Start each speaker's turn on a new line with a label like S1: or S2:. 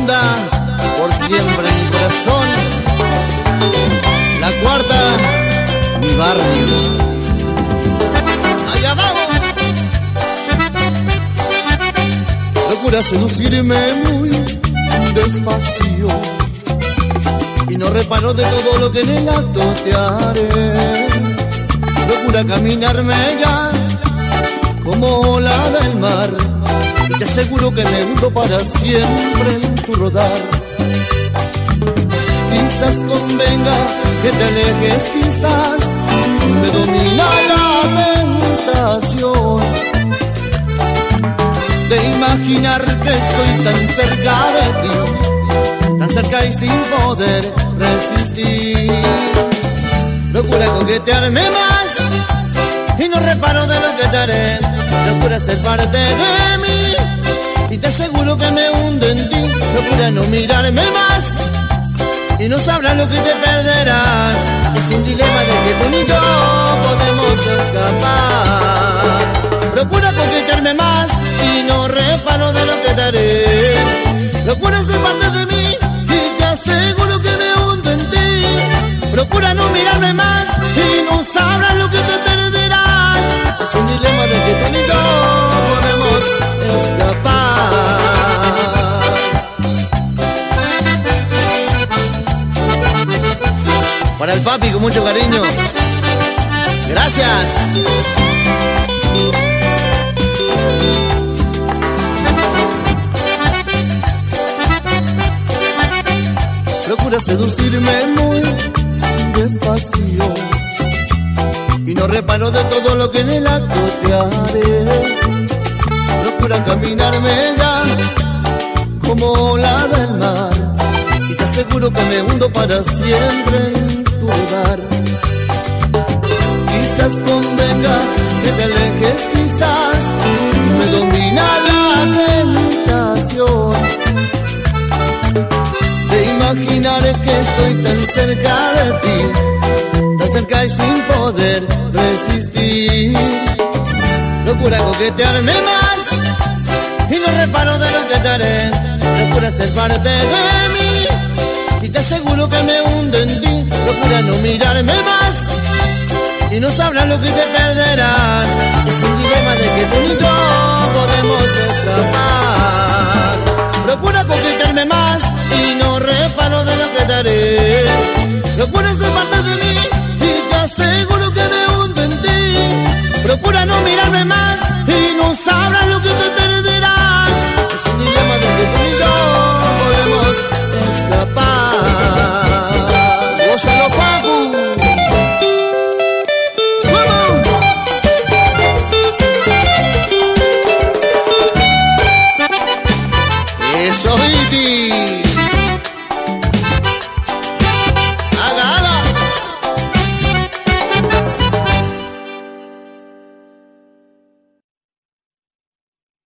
S1: segunda, por siempre en mi corazón. La cuarta, mi barrio. Allá vamos. Procura seducirme muy despacio y no reparo de todo lo que en el acto te haré. Procura caminarme ya como ola del mar y te aseguro que me hundo para siempre en tu rodar. Quizás convenga que te alejes, quizás me domina la tentación de imaginar que estoy tan cerca de ti, tan cerca y sin poder resistir. Procura coquetearme más y no reparo de lo que te haré. Procura ser parte de mí y te aseguro que me hundo en ti. Procura no mirarme más y no sabrás lo que te perderás. Es un dilema de que tú ni yo podemos escapar. Procura coquetearme más y no reparo de lo que te haré. Procura ser parte de mí y te aseguro que me hundo en ti. Procura no mirarme más y no sabrás lo que te perderás. Es un dilema de que tú ni yo podemos escapar. Para el papi con mucho cariño. Gracias. Procura seducirme muy despacio y no reparo de todo lo que en el acto te haré. Procura caminarme ya como ola del mar y te aseguro que me hundo para siempre en tu lugar. Quizás convenga que te alejes, quizás me domina la tentación de imaginar que estoy tan cerca de ti, tan cerca y sin poder resistir. Procura coquetearme más y no reparo de lo que te haré. Procura ser parte de mí y te aseguro que me hundo en ti. Procura no mirarme más y no sabrás lo que te perderás. Es un dilema de que tú ni yo podemos escapar. Procura coquetearme más